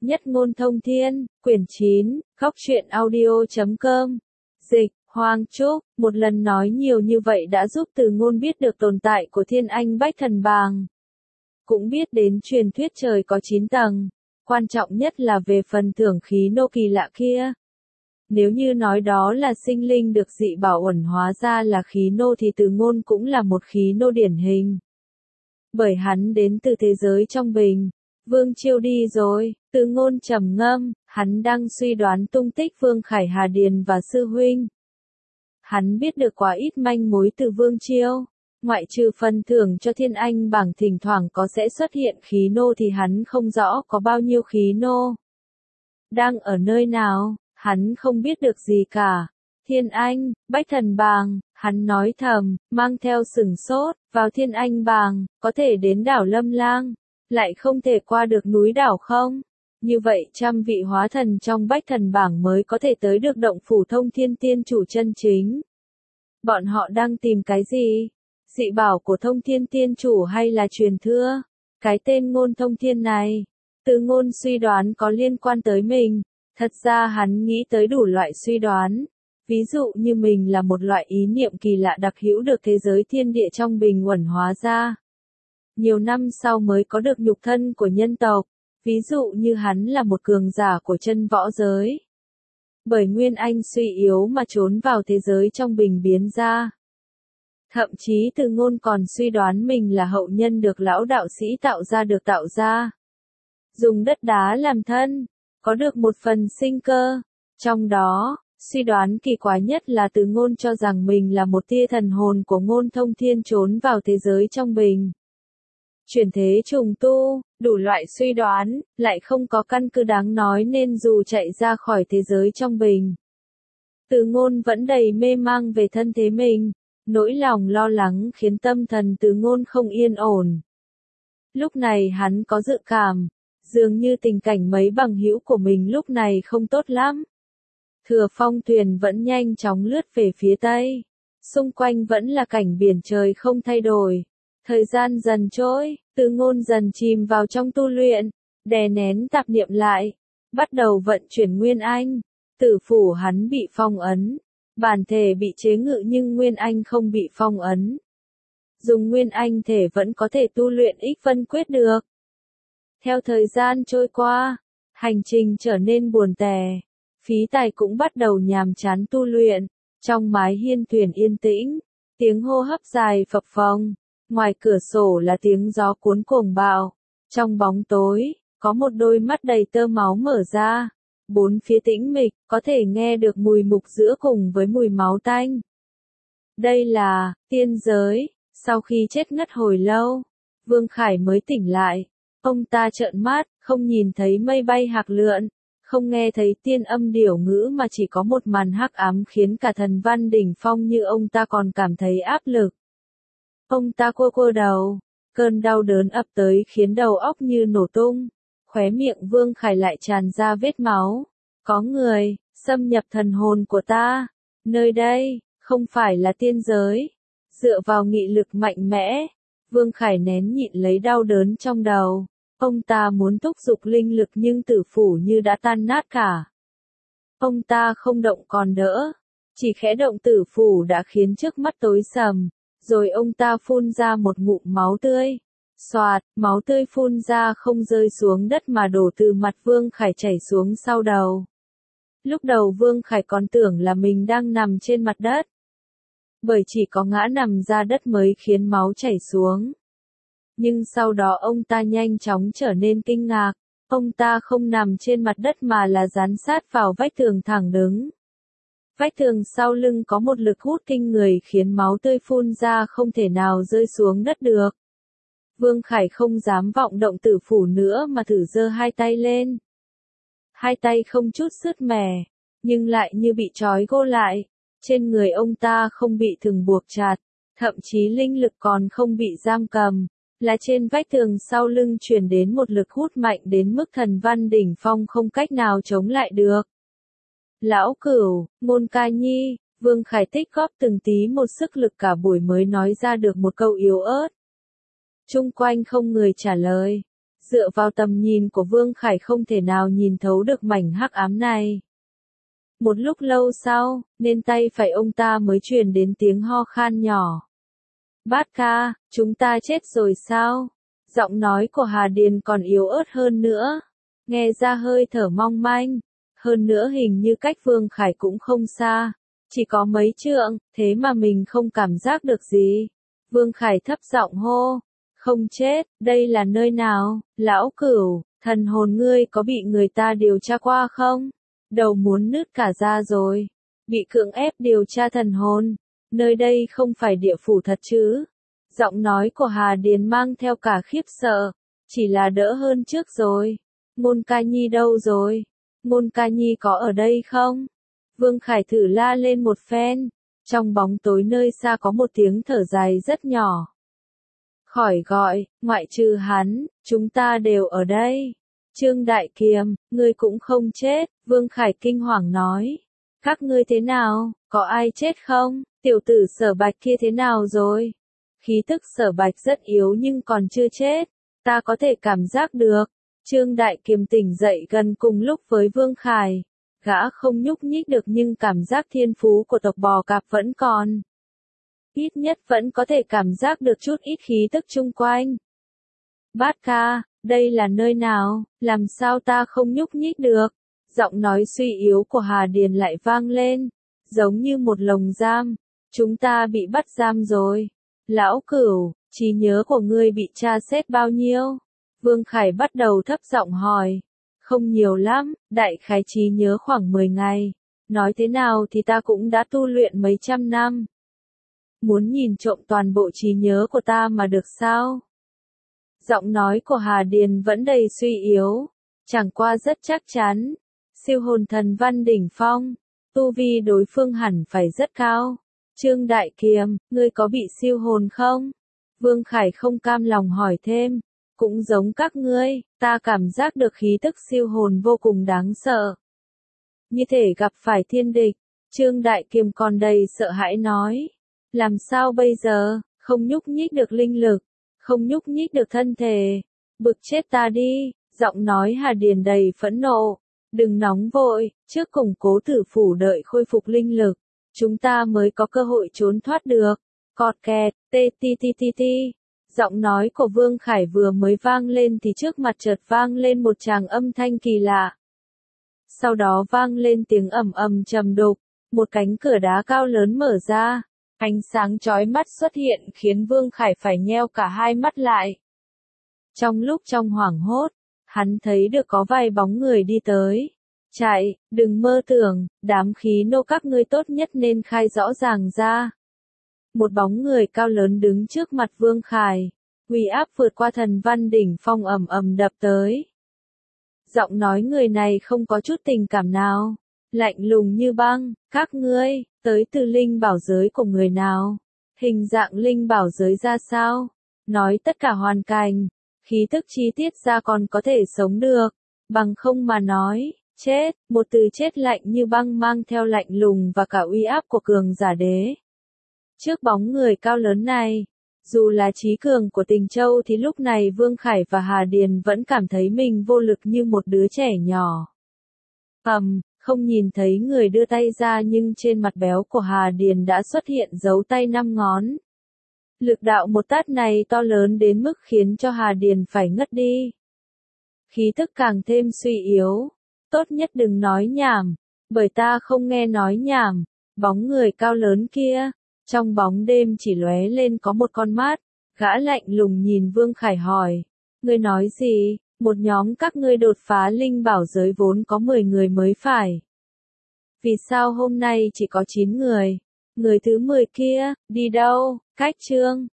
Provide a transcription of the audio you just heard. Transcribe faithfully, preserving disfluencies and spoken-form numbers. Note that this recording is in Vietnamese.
Nhất ngôn thông thiên, quyển chín, góc truyện audio chấm com. Dịch, Hoàng Trúc, một lần nói nhiều như vậy đã giúp Từ Ngôn biết được tồn tại của Thiên Anh Bách Thần Bàng. Cũng biết đến truyền thuyết trời có chín tầng, quan trọng nhất là về phần thưởng khí nô kỳ lạ kia. Nếu như nói đó là sinh linh được dị bảo uẩn hóa ra là khí nô thì Từ Ngôn cũng là một khí nô điển hình. Bởi hắn đến từ thế giới trong bình. Vương Chiêu đi rồi, Từ Ngôn trầm ngâm, hắn đang suy đoán tung tích Vương Khải Hà Điền và sư huynh. Hắn biết được quá ít manh mối từ Vương Chiêu, ngoại trừ phần thưởng cho Thiên Anh bảng thỉnh thoảng có sẽ xuất hiện khí nô thì hắn không rõ có bao nhiêu khí nô. Đang ở nơi nào, hắn không biết được gì cả. Thiên Anh, Bách Thần Bàng, hắn nói thầm, mang theo sửng sốt, vào Thiên Anh bàng, có thể đến đảo Lâm Lang, lại không thể qua được núi đảo không? Như vậy trăm vị hóa thần trong Bách Thần bảng mới có thể tới được động phủ Thông Thiên Tiên Chủ chân chính. Bọn họ đang tìm cái gì? Dị bảo của Thông Thiên Tiên Chủ hay là truyền thừa? Cái tên Ngôn Thông Thiên này, Từ Ngôn suy đoán có liên quan tới mình. Thật ra hắn nghĩ tới đủ loại suy đoán. Ví dụ như mình là một loại ý niệm kỳ lạ đặc hữu được thế giới thiên địa trong bình uẩn hóa ra. Nhiều năm sau mới có được nhục thân của nhân tộc. Ví dụ như hắn là một cường giả của chân võ giới. Bởi nguyên anh suy yếu mà trốn vào thế giới trong bình biến ra. Thậm chí Từ Ngôn còn suy đoán mình là hậu nhân được lão đạo sĩ tạo ra được tạo ra. Dùng đất đá làm thân, có được một phần sinh cơ. Trong đó, suy đoán kỳ quái nhất là Từ Ngôn cho rằng mình là một tia thần hồn của Ngôn Thông Thiên trốn vào thế giới trong bình. Chuyển thế trùng tu, đủ loại suy đoán, lại không có căn cứ đáng nói nên dù chạy ra khỏi thế giới trong bình. Từ Ngôn vẫn đầy mê mang về thân thế mình, nỗi lòng lo lắng khiến tâm thần Từ Ngôn không yên ổn. Lúc này hắn có dự cảm, dường như tình cảnh mấy bằng hữu của mình lúc này không tốt lắm. Thừa Phong thuyền vẫn nhanh chóng lướt về phía tây, xung quanh vẫn là cảnh biển trời không thay đổi. Thời gian dần trôi, Từ Ngôn dần chìm vào trong tu luyện, đè nén tạp niệm lại, bắt đầu vận chuyển nguyên anh. Tử phủ hắn bị phong ấn, bản thể bị chế ngự nhưng nguyên anh không bị phong ấn. Dùng nguyên anh thể vẫn có thể tu luyện ích vân quyết được. Theo thời gian trôi qua, hành trình trở nên buồn tẻ, Phí Tài cũng bắt đầu nhàm chán tu luyện. Trong mái hiên thuyền yên tĩnh, tiếng hô hấp dài phập phồng. Ngoài cửa sổ là tiếng gió cuốn cuồng bạo. Trong bóng tối, có một đôi mắt đầy tơ máu mở ra. Bốn phía tĩnh mịch, có thể nghe được mùi mục giữa cùng với mùi máu tanh. Đây là tiên giới. Sau khi chết ngất hồi lâu, Vương Khải mới tỉnh lại. Ông ta trợn mắt, không nhìn thấy mây bay hạc lượn, không nghe thấy tiên âm điểu ngữ mà chỉ có một màn hắc ám khiến cả thần văn đỉnh phong như ông ta còn cảm thấy áp lực. Ông ta cua cua đầu, cơn đau đớn ập tới khiến đầu óc như nổ tung, khóe miệng Vương Khải lại tràn ra vết máu. Có người xâm nhập thần hồn của ta, nơi đây không phải là tiên giới. Dựa vào nghị lực mạnh mẽ, Vương Khải nén nhịn lấy đau đớn trong đầu. Ông ta muốn thúc giục linh lực nhưng tử phủ như đã tan nát cả. Ông ta không động còn đỡ, chỉ khẽ động tử phủ đã khiến trước mắt tối sầm. Rồi ông ta phun ra một ngụm máu tươi. Xoạt, máu tươi phun ra không rơi xuống đất mà đổ từ mặt Vương Khải chảy xuống sau đầu. Lúc đầu Vương Khải còn tưởng là mình đang nằm trên mặt đất. Bởi chỉ có ngã nằm ra đất mới khiến máu chảy xuống. Nhưng sau đó ông ta nhanh chóng trở nên kinh ngạc. Ông ta không nằm trên mặt đất mà là dán sát vào vách tường thẳng đứng. Vách tường sau lưng có một lực hút kinh người khiến máu tươi phun ra không thể nào rơi xuống đất được. Vương Khải không dám vọng động tử phủ nữa mà thử giơ hai tay lên. Hai tay không chút sứt mẻ, nhưng lại như bị trói gô lại. Trên người ông ta không bị thừng buộc chặt, thậm chí linh lực còn không bị giam cầm. Là trên vách tường sau lưng truyền đến một lực hút mạnh đến mức thần văn đỉnh phong không cách nào chống lại được. Lão Cửu, Ngôn Ca Nhi, Vương Khải tích góp từng tí một sức lực cả buổi mới nói ra được một câu yếu ớt. Chung quanh không người trả lời. Dựa vào tầm nhìn của Vương Khải không thể nào nhìn thấu được mảnh hắc ám này. Một lúc lâu sau, nên tay phải ông ta mới truyền đến tiếng ho khan nhỏ. Bát ca, chúng ta chết rồi sao? Giọng nói của Hà Điền còn yếu ớt hơn nữa. Nghe ra hơi thở mong manh. Hơn nữa hình như cách Vương Khải cũng không xa. Chỉ có mấy trượng, thế mà mình không cảm giác được gì. Vương Khải thấp giọng hô. Không chết, đây là nơi nào? Lão Cửu, thần hồn ngươi có bị người ta điều tra qua không? Đầu muốn nứt cả ra rồi. Bị cưỡng ép điều tra thần hồn. Nơi đây không phải địa phủ thật chứ? Giọng nói của Hà Điền mang theo cả khiếp sợ. Chỉ là đỡ hơn trước rồi. Ngôn Ca Nhi đâu rồi? Ngôn Ca Nhi có ở đây không? Vương Khải thử la lên một phen. Trong bóng tối nơi xa có một tiếng thở dài rất nhỏ. Khỏi gọi, ngoại trừ hắn, chúng ta đều ở đây. Trương Đại Kiềm, ngươi cũng không chết, Vương Khải kinh hoàng nói. Các ngươi thế nào, có ai chết không? Tiểu tử Sở Bạch kia thế nào rồi? Khí tức Sở Bạch rất yếu nhưng còn chưa chết, ta có thể cảm giác được. Trương Đại Kiềm tỉnh dậy gần cùng lúc với Vương Khải. Gã không nhúc nhích được nhưng cảm giác thiên phú của tộc bò cạp vẫn còn. Ít nhất vẫn có thể cảm giác được chút ít khí tức chung quanh. Bát ca, đây là nơi nào, làm sao ta không nhúc nhích được? Giọng nói suy yếu của Hà Điền lại vang lên, giống như một lồng giam. Chúng ta bị bắt giam rồi. Lão Cửu, trí nhớ của ngươi bị tra xét bao nhiêu? Vương Khải bắt đầu thấp giọng hỏi. Không nhiều lắm, đại khái trí nhớ khoảng mười ngày. Nói thế nào thì ta cũng đã tu luyện mấy trăm năm. Muốn nhìn trộm toàn bộ trí nhớ của ta mà được sao? Giọng nói của Hà Điền vẫn đầy suy yếu, chẳng qua rất chắc chắn. Siêu hồn thần văn đỉnh phong, tu vi đối phương hẳn phải rất cao. Trương Đại Kiềm, ngươi có bị siêu hồn không? Vương Khải không cam lòng hỏi thêm. Cũng giống các ngươi, ta cảm giác được khí tức siêu hồn vô cùng đáng sợ. Như thể gặp phải thiên địch. Trương Đại Kiềm còn đầy sợ hãi nói. Làm sao bây giờ, không nhúc nhích được linh lực, không nhúc nhích được thân thể. Bực chết ta đi, giọng nói Hà Điền đầy phẫn nộ. Đừng nóng vội, trước củng cố tử phủ đợi khôi phục linh lực. Chúng ta mới có cơ hội trốn thoát được. Cọt kẹt, tê ti ti ti ti. Giọng nói của Vương Khải vừa mới vang lên thì trước mặt chợt vang lên một tràng âm thanh kỳ lạ. Sau đó vang lên tiếng ầm ầm trầm đục, một cánh cửa đá cao lớn mở ra. Ánh sáng chói mắt xuất hiện khiến Vương Khải phải nheo cả hai mắt lại. Trong lúc trong hoảng hốt, hắn thấy được có vài bóng người đi tới. Chạy, đừng mơ tưởng, đám khí nô các ngươi tốt nhất nên khai rõ ràng ra. Một bóng người cao lớn đứng trước mặt Vương Khải. Uy áp vượt qua thần văn đỉnh phong ầm ầm đập tới. Giọng nói người này không có chút tình cảm nào. Lạnh lùng như băng, các ngươi, tới từ linh bảo giới của người nào? Hình dạng linh bảo giới ra sao? Nói tất cả hoàn cảnh, khí tức chi tiết ra còn có thể sống được. Bằng không mà nói, chết, một từ chết lạnh như băng mang theo lạnh lùng và cả uy áp của cường giả đế. Trước bóng người cao lớn này, dù là trí cường của Tình Châu thì lúc này Vương Khải và Hà Điền vẫn cảm thấy mình vô lực như một đứa trẻ nhỏ. Ầm, không nhìn thấy người đưa tay ra nhưng trên mặt béo của Hà Điền đã xuất hiện dấu tay năm ngón. Lực đạo một tát này to lớn đến mức khiến cho Hà Điền phải ngất đi. Khí tức càng thêm suy yếu. Tốt nhất đừng nói nhảm, bởi ta không nghe nói nhảm. Bóng người cao lớn kia, trong bóng đêm chỉ lóe lên có một con mắt. Gã lạnh lùng nhìn Vương Khải hỏi. Ngươi nói gì? Một nhóm các ngươi đột phá linh bảo giới vốn có mười người mới phải. Vì sao hôm nay chỉ có chín người? Người thứ mười kia, đi đâu? Cách chương.